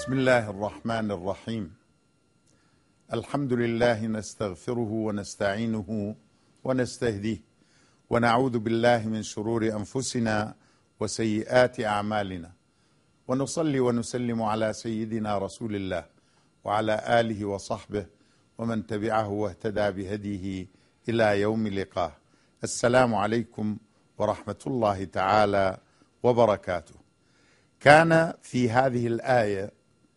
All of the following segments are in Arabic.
بسم الله الرحمن الرحيم. الحمد لله نستغفره ونستعينه ونستهديه ونعوذ بالله من شرور أنفسنا وسيئات أعمالنا، ونصلي ونسلم على سيدنا رسول الله وعلى آله وصحبه ومن تبعه واهتدى بهديه إلى يوم لقاه. السلام عليكم ورحمة الله تعالى وبركاته. كان في هذه الآية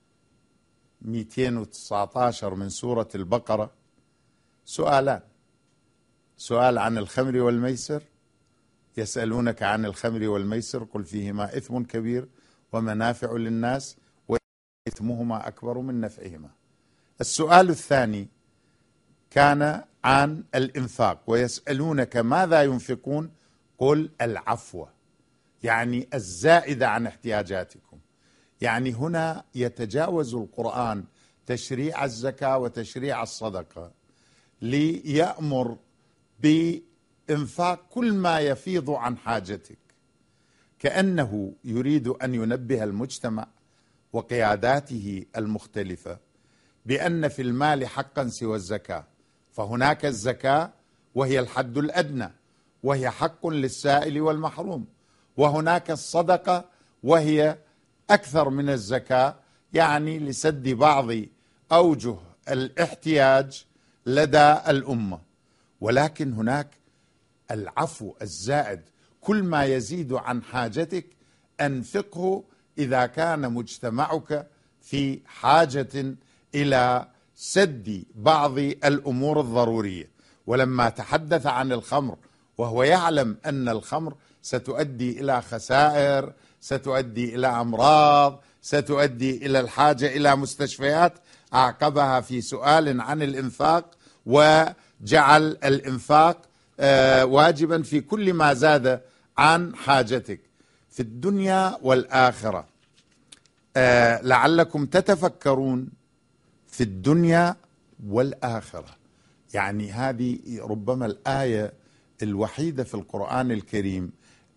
219 من سورة البقرة سؤالان: سؤال عن الخمر والميسر، يسألونك عن الخمر والميسر قل فيهما إثم كبير ومنافع للناس وإثمهما أكبر من نفعهما. السؤال الثاني كان عن الإنفاق، ويسألونك ماذا ينفقون قل العفو، يعني الزائدة عن احتياجاتكم. يعني هنا يتجاوز القرآن تشريع الزكاة وتشريع الصدقة ليأمر بإنفاق كل ما يفيض عن حاجتك، كأنه يريد أن ينبه المجتمع وقياداته المختلفة بأن في المال حقا سوى الزكاة، فهناك الزكاة وهي الحد الأدنى وهي حق للسائل والمحروم، وهناك الصدقة وهي أكثر من الزكاة، يعني لسد بعض أوجه الاحتياج لدى الأمة. ولكن هناك العفو الزائد، كل ما يزيد عن حاجتك أنفقه إذا كان مجتمعك في حاجة إلى سد بعض الأمور الضرورية. ولما تحدث عن الخمر وهو يعلم أن الخمر ستؤدي إلى خسائر، ستؤدي إلى أمراض، ستؤدي إلى الحاجة إلى مستشفيات، أعقبها في سؤال عن الإنفاق، وجعل الإنفاق واجبا في كل ما زاد عن حاجتك في الدنيا والآخرة. لعلكم تتفكرون في الدنيا والآخرة، يعني هذه ربما الآية الوحيدة في القرآن الكريم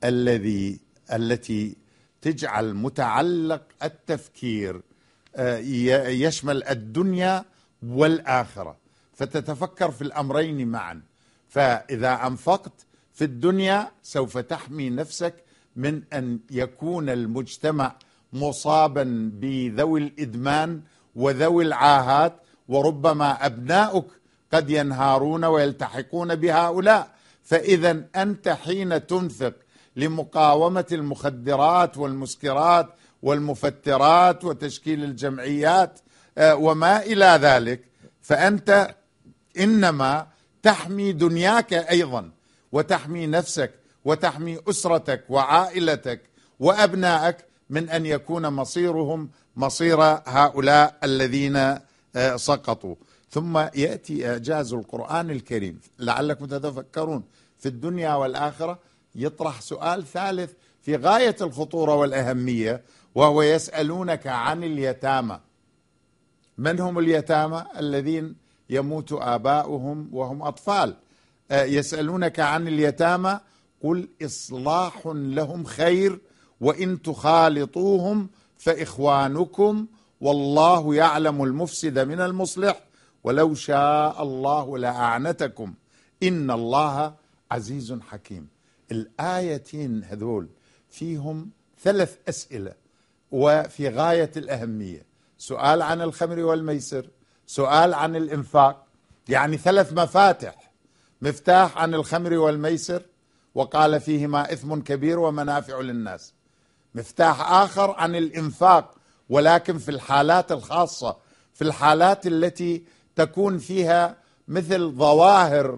التي تجعل متعلق التفكير يشمل الدنيا والآخرة، فتتفكر في الأمرين معا. فإذا أنفقت في الدنيا سوف تحمي نفسك من أن يكون المجتمع مصابا بذوي الإدمان وذوي العاهات، وربما أبناؤك قد ينهارون ويلتحقون بهؤلاء. فإذا أنت حين تنفق لمقاومة المخدرات والمسكرات والمفترات وتشكيل الجمعيات وما إلى ذلك، فأنت إنما تحمي دنياك أيضا، وتحمي نفسك وتحمي أسرتك وعائلتك وأبنائك من أن يكون مصيرهم مصير هؤلاء الذين سقطوا. ثم يأتي إعجاز القرآن الكريم لعلكم تتفكرون في الدنيا والآخرة، يطرح سؤال ثالث في غاية الخطورة والأهمية، وهو يسألونك عن اليتامى. من هم اليتامى؟ الذين يموت آباؤهم وهم أطفال. يسألونك عن اليتامى قل إصلاح لهم خير وإن تخالطوهم فإخوانكم والله يعلم المفسد من المصلح ولو شاء الله لأعنتكم إن الله عزيز حكيم. الآيتين هذول فيهم 3 أسئلة وفي غاية الأهمية: سؤال عن الخمر والميسر، سؤال عن الإنفاق، يعني 3 مفاتح: مفتاح عن الخمر والميسر وقال فيهما إثم كبير ومنافع للناس، مفتاح آخر عن الإنفاق ولكن في الحالات الخاصة، في الحالات التي تكون فيها مثل ظواهر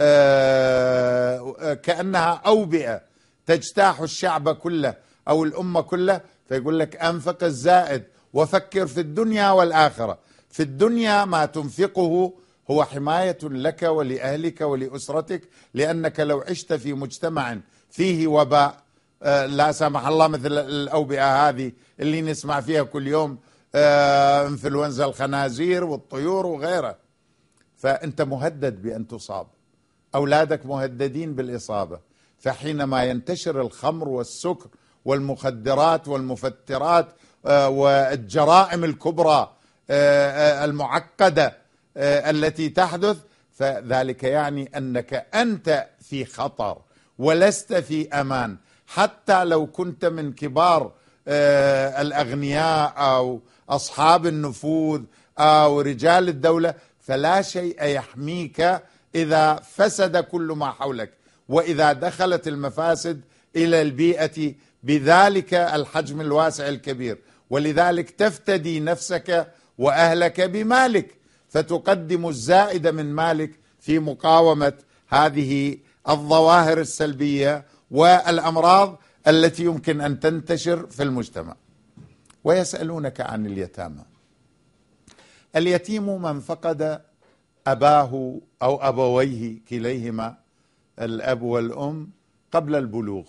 كأنها أوبئة تجتاح الشعب كله أو الأمة كله، فيقول لك أنفق الزائد وفكر في الدنيا والآخرة. في الدنيا ما تنفقه هو حماية لك ولأهلك ولأسرتك، لأنك لو عشت في مجتمع فيه وباء لا سمح الله مثل الأوبئة هذه اللي نسمع فيها كل يوم، انفلونزا الخنازير والطيور وغيرها، فأنت مهدد بأن تصاب، أولادك مهددين بالإصابة. فحينما ينتشر الخمر والسكر والمخدرات والمفترات والجرائم الكبرى المعقدة التي تحدث، فذلك يعني أنك أنت في خطر ولست في أمان. حتى لو كنت من كبار الأغنياء أو أصحاب النفوذ أو رجال الدولة، فلا شيء يحميك إذا فسد كل ما حولك، وإذا دخلت المفاسد إلى البيئة بذلك الحجم الواسع الكبير. ولذلك تفتدي نفسك وأهلك بمالك، فتقدم الزائد من مالك في مقاومة هذه الظواهر السلبية والأمراض التي يمكن أن تنتشر في المجتمع. ويسألونك عن اليتامى. اليتيم من فقد أباه أو أبويه كليهما، الأب والأم، قبل البلوغ،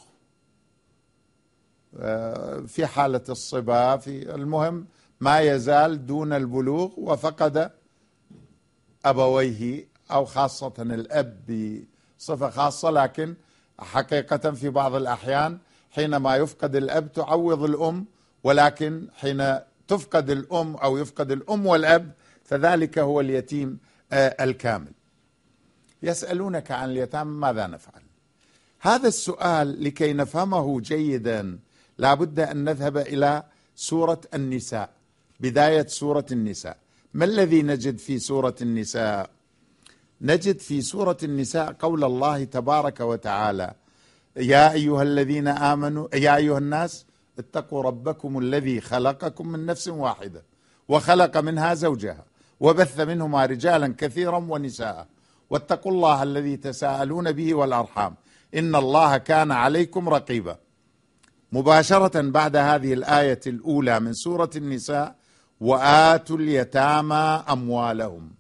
في حالة الصبا، في المهم ما يزال دون البلوغ وفقد أبويه، أو خاصة الأب بصفة خاصة، لكن حقيقة في بعض الأحيان حينما يفقد الأب تعوض الأم، ولكن حين تفقد الأم أو يفقد الأم والأب فذلك هو اليتيم الكامل. يسألونك عن اليتامى ماذا نفعل؟ هذا السؤال لكي نفهمه جيدا لابد أن نذهب إلى سورة النساء، بداية سورة النساء. ما الذي نجد في سورة النساء؟ نجد في سورة النساء قول الله تبارك وتعالى: يا أيها الذين آمنوا، يا أيها الناس اتقوا ربكم الذي خلقكم من نفس واحدة وخلق منها زوجها وبث منهما رجالا كثيرا ونساء واتقوا الله الذي تساءلون به والأرحام إن الله كان عليكم رقيبا. مباشرة بعد هذه الآية الأولى من سورة النساء: وآتوا اليتامى أموالهم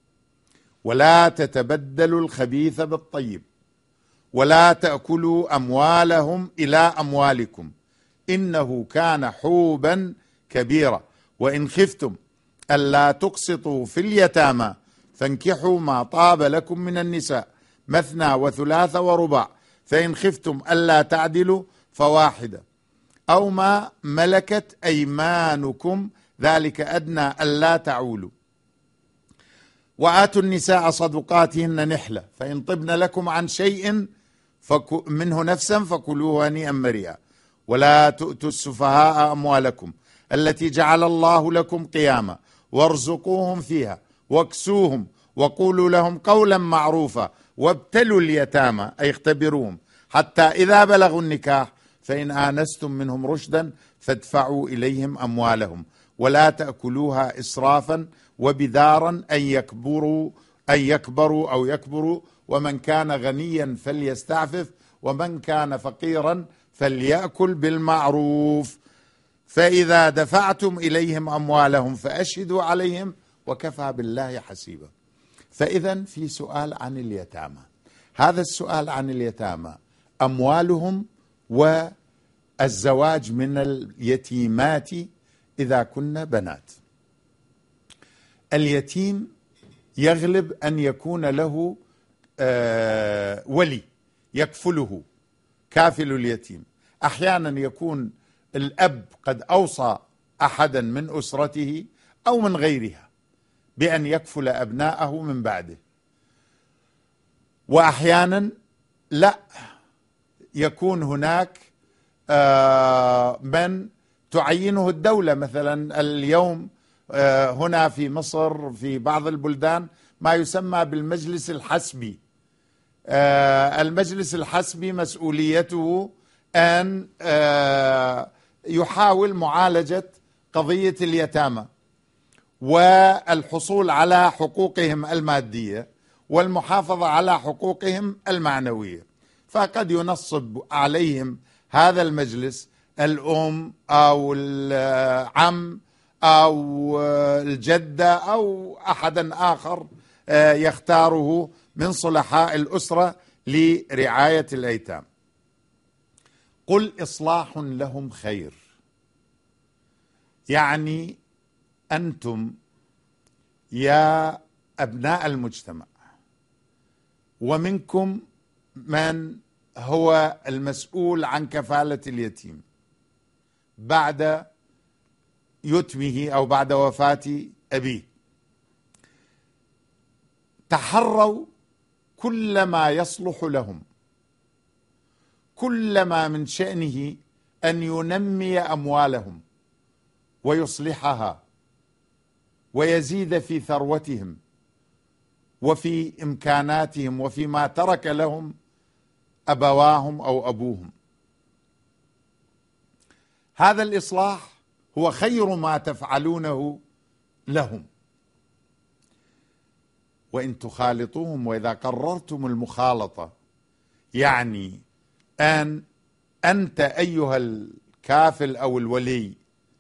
ولا تتبدلوا الخبيث بالطيب ولا تأكلوا أموالهم إلى أموالكم إنه كان حوبا كبيرا وإن خفتم ألا تقسطوا في اليتامى فانكحوا ما طاب لكم من النساء مثنى وثلاث ورباع فإن خفتم ألا تعدلوا فواحدة أو ما ملكت أيمانكم ذلك أدنى ألا تعولوا. وآتوا النساء صدقاتهن نحلة فإن طبن لكم عن شيء منه نفسا فكلوه هنيئا مريئا ولا تؤتوا السفهاء أموالكم التي جعل الله لكم قياما وارزقوهم فيها واكسوهم وقولوا لهم قولا معروفا وابتلوا اليتامى أي اختبروهم حتى إذا بلغوا النكاح فإن آنستم منهم رشدا فادفعوا إليهم أموالهم ولا تأكلوها إسرافا وبدارا أن يكبروا ومن كان غنيا فليستعفف ومن كان فقيرا فليأكل بالمعروف فإذا دفعتم إليهم أموالهم فأشهدوا عليهم وكفى بالله حسيبا. فإذا في سؤال عن اليتامى. هذا السؤال عن اليتامى أموالهم والزواج من اليتيمات إذا كن بنات. اليتيم يغلب أن يكون له ولي يكفله، كافل اليتيم. أحيانا يكون الأب قد أوصى أحدا من أسرته أو من غيرها بأن يكفل أبناءه من بعده، وأحيانا لا، يكون هناك من تعينه الدولة. مثلا اليوم هنا في مصر في بعض البلدان ما يسمى بالمجلس الحسبي. المجلس الحسبي مسؤوليته أن يحاول معالجة قضية اليتامى والحصول على حقوقهم المادية والمحافظة على حقوقهم المعنوية. فقد ينصب عليهم هذا المجلس الأم أو العم أو الجدة أو أحدا آخر يختاره من صلحاء الأسرة لرعاية الأيتام. قل إصلاح لهم خير، يعني أنتم يا أبناء المجتمع ومنكم من هو المسؤول عن كفالة اليتيم بعد يتمه أو بعد وفاة أبيه. تحروا كل ما يصلح لهم، كل ما من شأنه أن ينمي أموالهم ويصلحها ويزيد في ثروتهم وفي إمكاناتهم وفيما ترك لهم أبواهم أو أبوهم. هذا الإصلاح هو خير ما تفعلونه لهم. وإن تخالطوهم، وإذا قررتم المخالطة، يعني أن أنت أيها الكافل أو الولي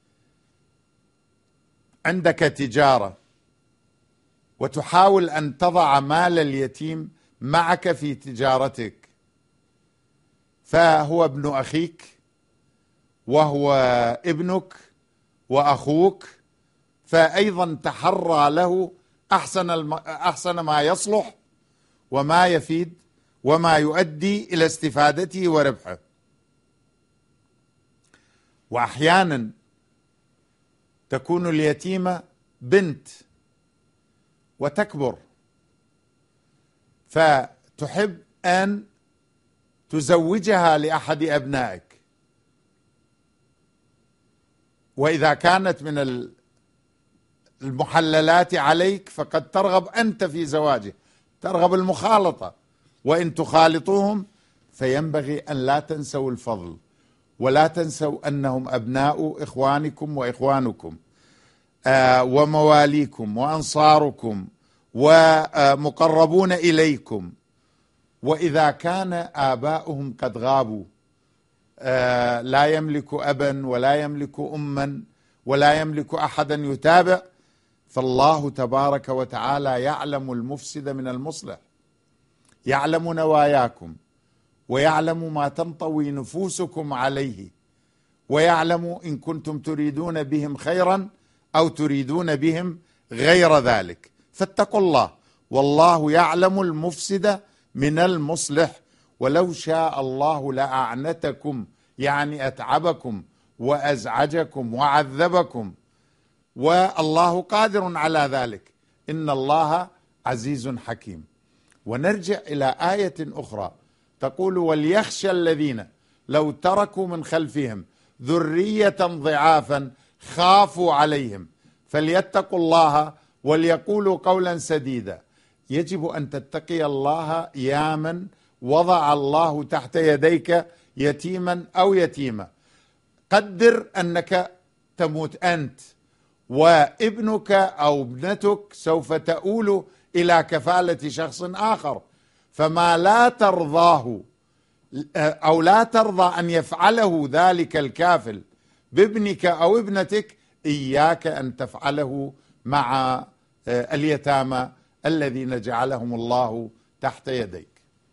عندك تجارة وتحاول أن تضع مال اليتيم معك في تجارتك، فهو ابن أخيك وهو ابنك وأخوك، فأيضا تحرى له أحسن ما يصلح وما يفيد وما يؤدي إلى استفادته وربحه. وأحيانا تكون اليتيمة بنت وتكبر، فتحب أن تزوجها لأحد أبنائك، وإذا كانت من المحللات عليك فقد ترغب أنت في زواجه، ترغب المخالطة. وإن تخالطوهم فينبغي أن لا تنسوا الفضل، ولا تنسوا أنهم أبناء إخوانكم وإخوانكم ومواليكم وأنصاركم ومقربون إليكم. وإذا كان آباؤهم قد غابوا، لا يملك أبا ولا يملك أما ولا يملك أحدا يتابع، فالله تبارك وتعالى يعلم المفسد من المصلح، يعلم نواياكم ويعلم ما تنطوي نفوسكم عليه، ويعلم إن كنتم تريدون بهم خيرا أو تريدون بهم غير ذلك. فاتقوا الله، والله يعلم المفسد من المصلح. ولو شاء الله لأعنتكم، يعني أتعبكم وأزعجكم وعذبكم، والله قادر على ذلك، إن الله عزيز حكيم. ونرجع إلى آية أخرى تقول: وليخشى الذين لو تركوا من خلفهم ذرية ضعافا خافوا عليهم فليتقوا الله وليقولوا قولا سديدا. يجب أن تتقي الله يا من وضع الله تحت يديك يتيما أو يتيمة. قدر أنك تموت أنت وابنك أو ابنتك سوف تؤول إلى كفالة شخص آخر، فما لا ترضاه أو لا ترضى أن يفعله ذلك الكافل بابنك أو ابنتك، إياك أن تفعله مع اليتامى الذين جعلهم الله تحت يديك.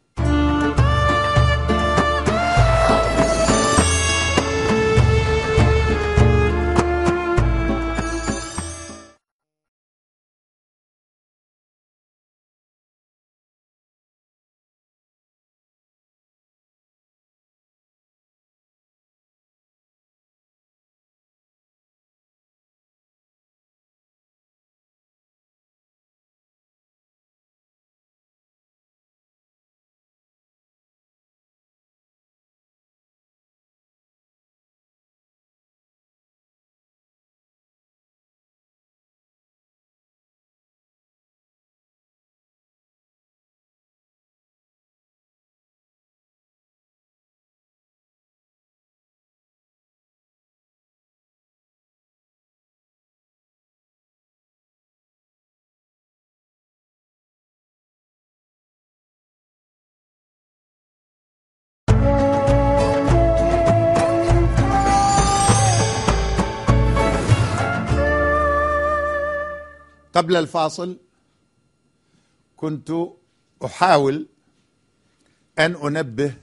قبل الفاصل كنت أحاول أن أنبه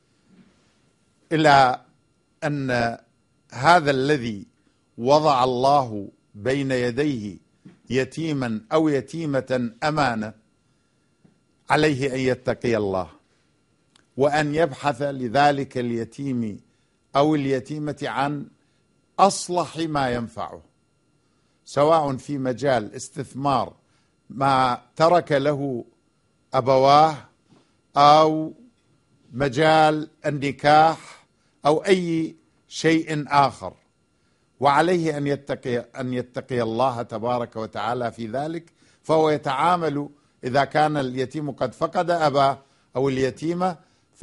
إلى أن هذا الذي وضع الله بين يديه يتيما أو يتيمة أمانة، عليه أن يتقي الله وأن يبحث لذلك اليتيم أو اليتيمة عن أصلح ما ينفعه سواء في مجال استثمار ما ترك له أبواه، أو مجال النكاح، أو أي شيء آخر، وعليه أن يتقي الله تبارك وتعالى في ذلك. فهو يتعامل إذا كان اليتيم قد فقد أباه أو اليتيمة،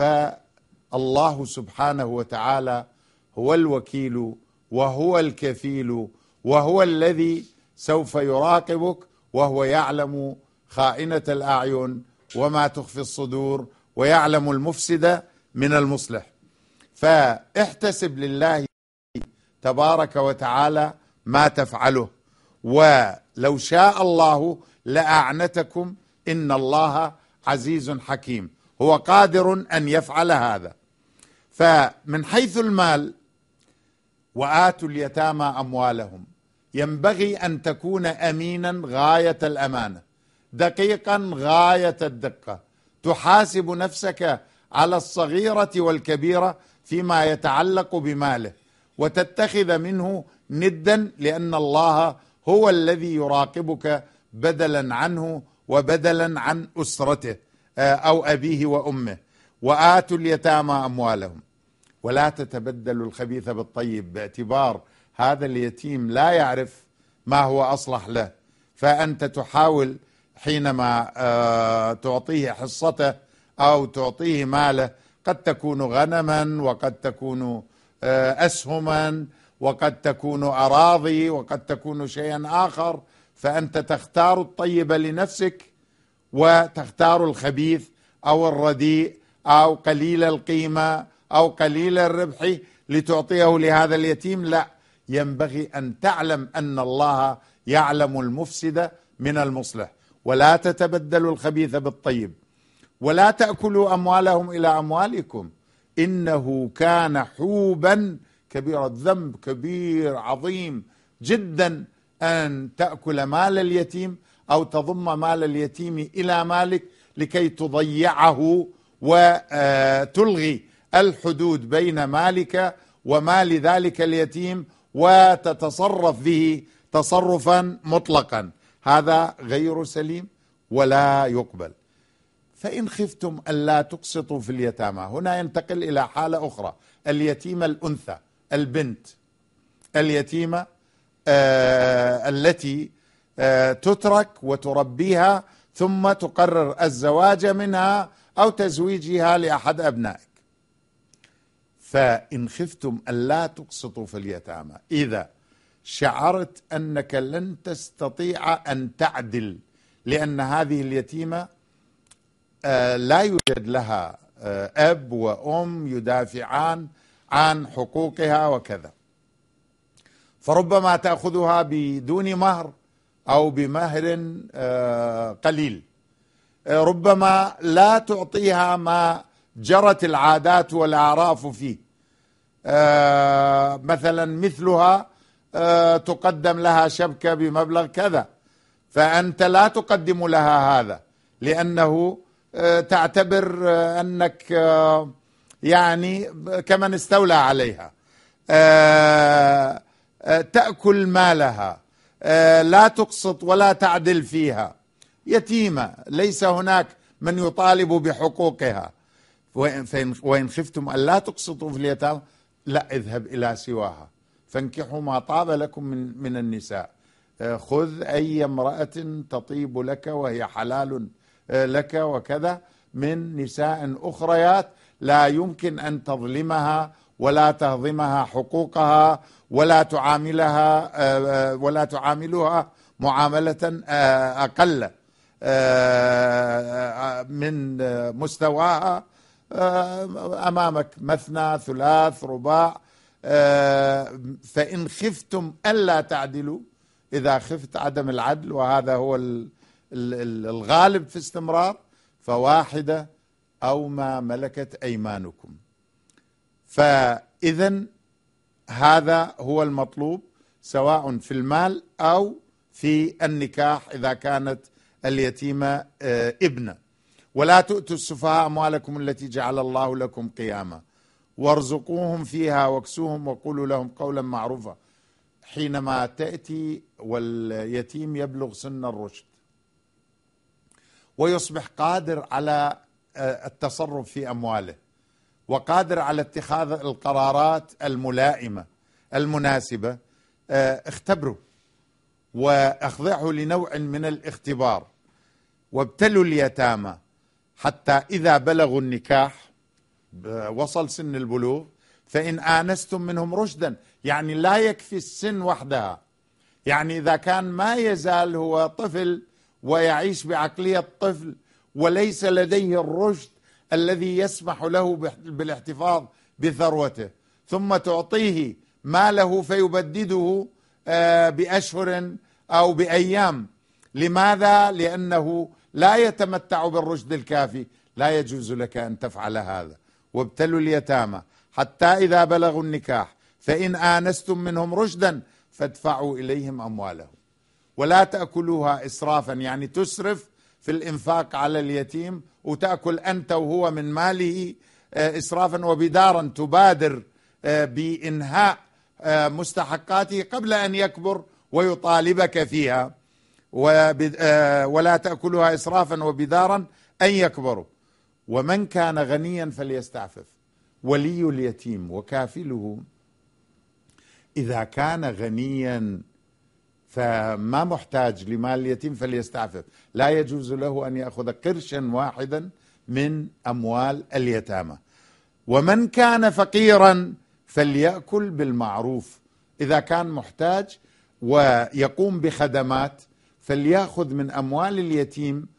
فالله سبحانه وتعالى هو الوكيل وهو الكفيل، وهو الذي سوف يراقبك، وهو يعلم خائنة الأعين وما تخفي الصدور، ويعلم المفسد من المصلح. فاحتسب لله تبارك وتعالى ما تفعله، ولو شاء الله لأعنتكم، إن الله عزيز حكيم، هو قادر أن يفعل هذا. فمن حيث المال، وآتوا اليتامى أموالهم، ينبغي أن تكون أمينا غاية الأمانة، دقيقا غاية الدقة، تحاسب نفسك على الصغيرة والكبيرة فيما يتعلق بماله، وتتخذ منه ندا، لأن الله هو الذي يراقبك بدلا عنه وبدلا عن أسرته أو أبيه وأمه. وآتوا اليتامى أموالهم، ولا تتبدلوا الخبيث بالطيب، باعتبار هذا اليتيم لا يعرف ما هو أصلح له، فأنت تحاول حينما تعطيه حصته أو تعطيه ماله، قد تكون غنما، وقد تكون أسهما، وقد تكون أراضي، وقد تكون شيئا آخر، فأنت تختار الطيب لنفسك وتختار الخبيث أو الرديء أو قليل القيمة أو قليل الربح لتعطيه لهذا اليتيم. لا، ينبغي أن تعلم أن الله يعلم المفسد من المصلح. ولا تتبدلوا الخبيث بالطيب، ولا تأكلوا أموالهم إلى أموالكم، إنه كان حوبا كبيرا. الذنب كبير عظيم جدا أن تأكل مال اليتيم أو تضم مال اليتيم إلى مالك لكي تضيعه وتلغي الحدود بين مالك ومال ذلك اليتيم وتتصرف به تصرفا مطلقا. هذا غير سليم ولا يقبل. فإن خفتم ألا تقسطوا في اليتامى، هنا ينتقل إلى حالة أخرى، اليتيمة الأنثى، البنت، اليتيمة التي تترك وتربيها ثم تقرر الزواج منها أو تزويجها لأحد أبنائك. فإن خفتم ألا تقسطوا في اليتامى، إذا شعرت أنك لن تستطيع أن تعدل، لأن هذه اليتيمة لا يوجد لها أب وأم يدافعان عن حقوقها وكذا، فربما تأخذها بدون مهر أو بمهر قليل، ربما لا تعطيها ما جرت العادات والأعراف فيه، مثلا مثلها تقدم لها شبكة بمبلغ كذا، فأنت لا تقدم لها هذا، لأنه تعتبر أنك يعني كمن استولى عليها، تأكل مالها، لا تقسط ولا تعدل فيها، يتيمة ليس هناك من يطالب بحقوقها. وإن خفتم أن لا تقسطوا في اليتامى، لا، اذهب إلى سواها، فانكحوا ما طاب لكم من النساء، خذ أي امرأة تطيب لك وهي حلال لك وكذا من نساء أخريات، لا يمكن أن تظلمها ولا تهضمها حقوقها ولا تعاملها معاملة أقل من مستواها، أمامك مثنى ثلاث رباع. فإن خفتم ألا تعدلوا، إذا خفت عدم العدل وهذا هو الغالب في استمرار، فواحدة أو ما ملكت أيمانكم. فإذا هذا هو المطلوب، سواء في المال أو في النكاح إذا كانت اليتيمة ابنة. ولا تؤتوا السفهاء أموالكم التي جعل الله لكم قياما وارزقوهم فيها واكسوهم وقولوا لهم قولا معروفا. حينما تأتي واليتيم يبلغ سن الرشد ويصبح قادر على التصرف في أمواله وقادر على اتخاذ القرارات الملائمة المناسبة، اختبره واخضعه لنوع من الاختبار، وابتلوا اليتامى حتى إذا بلغوا النكاح وصل سن البلوغ، فإن آنستم منهم رشدا، يعني لا يكفي السن وحدها، يعني إذا كان ما يزال هو طفل ويعيش بعقلية طفل وليس لديه الرشد الذي يسمح له بالاحتفاظ بثروته، ثم تعطيه ماله فيبدده بأشهر أو بأيام. لماذا؟ لأنه لا يتمتع بالرشد الكافي. لا يجوز لك أن تفعل هذا. وابتلوا اليتامى حتى إذا بلغوا النكاح فإن آنستم منهم رشدا فادفعوا إليهم أموالهم ولا تأكلوها إسرافا، يعني تسرف في الإنفاق على اليتيم وتأكل أنت وهو من ماله إسرافا وبدارا، تبادر بإنهاء مستحقاته قبل أن يكبر ويطالبك فيها، ولا تأكلها إسرافا وبدارا أن يكبروا. ومن كان غنيا فليستعفف. ولي اليتيم وكافله إذا كان غنيا فما محتاج لمال اليتيم فليستعفف، لا يجوز له أن يأخذ قرشا واحدا من أموال اليتامى. ومن كان فقيرا فليأكل بالمعروف، إذا كان محتاج ويقوم بخدمات فليأخذ من أموال اليتيم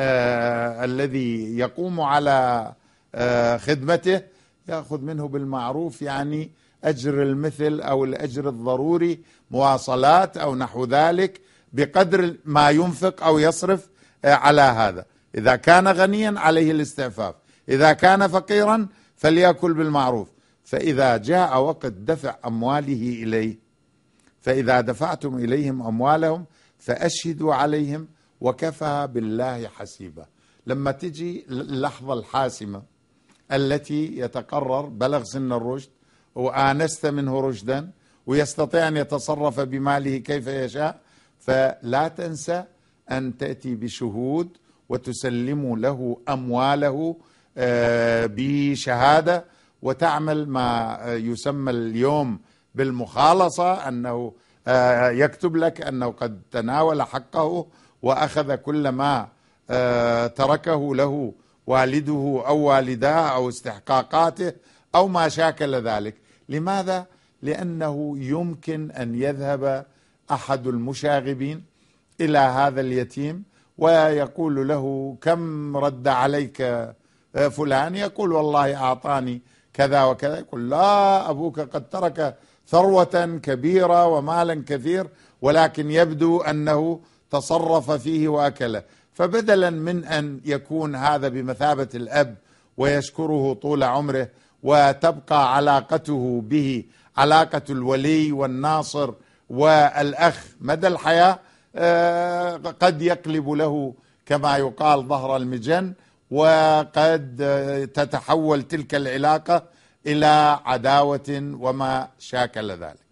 الذي يقوم على خدمته، يأخذ منه بالمعروف، يعني أجر المثل أو الأجر الضروري، مواصلات أو نحو ذلك، بقدر ما ينفق أو يصرف على هذا. إذا كان غنيا عليه الاستعفاف، إذا كان فقيرا فليأكل بالمعروف. فإذا جاء وقت دفع أمواله إليه، فإذا دفعتم إليهم أموالهم فأشهدوا عليهم وكفى بالله حسيبا. لما تجي اللحظة الحاسمة التي يتقرر بلغ سن الرشد وآنست منه رشدا ويستطيع أن يتصرف بماله كيف يشاء، فلا تنسى أن تأتي بشهود وتسلم له أمواله بشهادة، وتعمل ما يسمى اليوم بالمخالصة، أنه يكتب لك أنه قد تناول حقه وأخذ كل ما تركه له والده أو والداه أو استحقاقاته أو ما شاكل ذلك. لماذا؟ لأنه يمكن أن يذهب أحد المشاغبين إلى هذا اليتيم ويقول له كم رد عليك فلان؟ يقول والله أعطاني كذا وكذا. يقول لا، أبوك قد ترك ثروة كبيرة ومالا كثير، ولكن يبدو أنه تصرف فيه وأكله. فبدلا من أن يكون هذا بمثابة الأب ويشكره طول عمره وتبقى علاقته به علاقة الولي والناصر والأخ مدى الحياة، قد يقلب له كما يقال ظهر المجن، وقد تتحول تلك العلاقة إلى عداوة وما شاكل ذلك.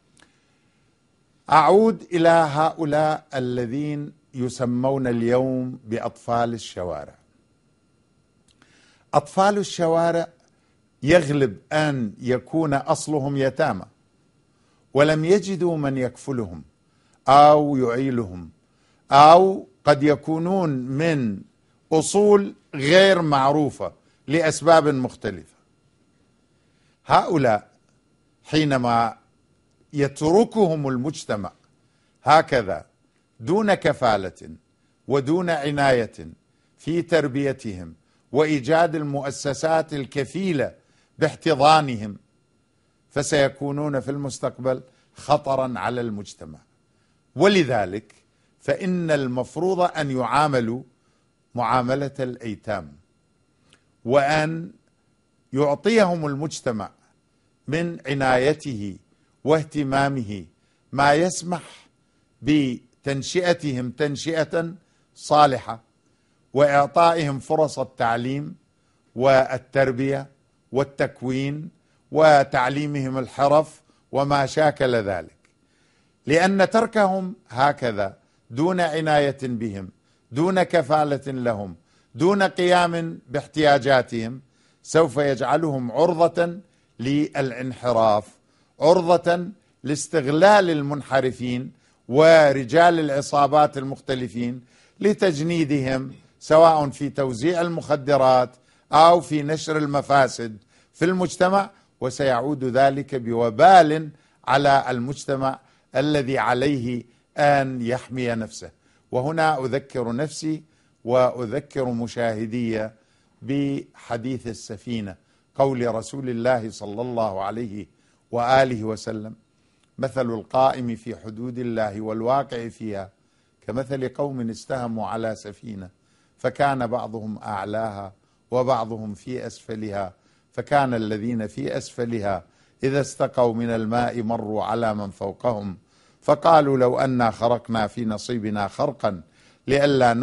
أعود إلى هؤلاء الذين يسمون اليوم بأطفال الشوارع. أطفال الشوارع يغلب أن يكون أصلهم يتامى ولم يجدوا من يكفلهم أو يعيلهم، أو قد يكونون من أصول غير معروفة لأسباب مختلفة. هؤلاء حينما يتركهم المجتمع هكذا دون كفالة ودون عناية في تربيتهم وإيجاد المؤسسات الكفيلة باحتضانهم، فسيكونون في المستقبل خطرا على المجتمع. ولذلك فإن المفروض أن يعاملوا معاملة الأيتام، وأن يعطيهم المجتمع من عنايته واهتمامه ما يسمح بتنشئتهم تنشئة صالحة، وإعطائهم فرص التعليم والتربية والتكوين وتعليمهم الحرف وما شاكل ذلك. لأن تركهم هكذا دون عناية بهم، دون كفالة لهم، دون قيام باحتياجاتهم، سوف يجعلهم عرضة للانحراف، عرضة لاستغلال المنحرفين ورجال العصابات المختلفين لتجنيدهم، سواء في توزيع المخدرات أو في نشر المفاسد في المجتمع، وسيعود ذلك بوبال على المجتمع الذي عليه أن يحمي نفسه. وهنا أذكر نفسي وأذكر مشاهدي بحديث السفينة، قول رسول الله صلى الله عليه وآله وسلم: مثل القائم في حدود الله والواقع فيها كمثل قوم استهموا على سفينة فكان بعضهم أعلاها وبعضهم في أسفلها، فكان الذين في أسفلها إذا استقوا من الماء مروا على من فوقهم فقالوا لو أنا خرقنا في نصيبنا خرقا لئلا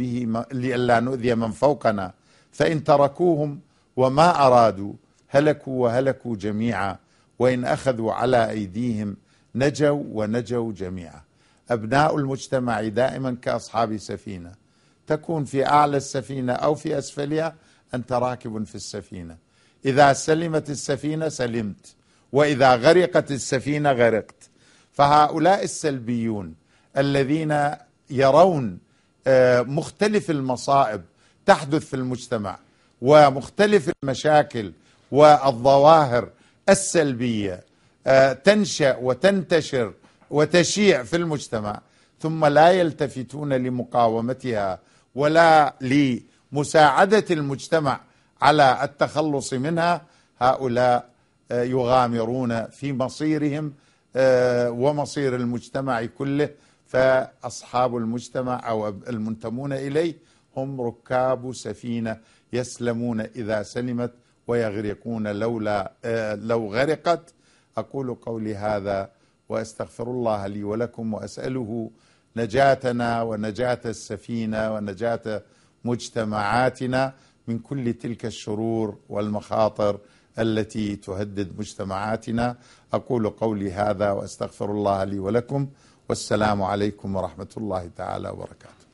نؤذي من فوقنا، فإن تركوهم وما أرادوا هلكوا وهلكوا جميعا، وإن أخذوا على أيديهم نجوا ونجوا جميعا. أبناء المجتمع دائما كأصحاب سفينة، تكون في أعلى السفينة أو في أسفلها، أنت راكب في السفينة. إذا سلمت السفينة سلمت، وإذا غرقت السفينة غرقت. فهؤلاء السلبيون الذين يرون مختلف المصائب تحدث في المجتمع ومختلف المشاكل والظواهر السلبية تنشأ وتنتشر وتشيع في المجتمع، ثم لا يلتفتون لمقاومتها ولا لمساعدة المجتمع على التخلص منها، هؤلاء يغامرون في مصيرهم ومصير المجتمع كله. فأصحاب المجتمع أو المنتمون إليه هم ركاب سفينة يسلمون إذا سلمت ويغرقون لو غرقت. أقول قولي هذا وأستغفر الله لي ولكم، وأسأله نجاتنا ونجاة السفينة ونجاة مجتمعاتنا من كل تلك الشرور والمخاطر التي تهدد مجتمعاتنا. أقول قولي هذا وأستغفر الله لي ولكم، والسلام عليكم ورحمة الله تعالى وبركاته.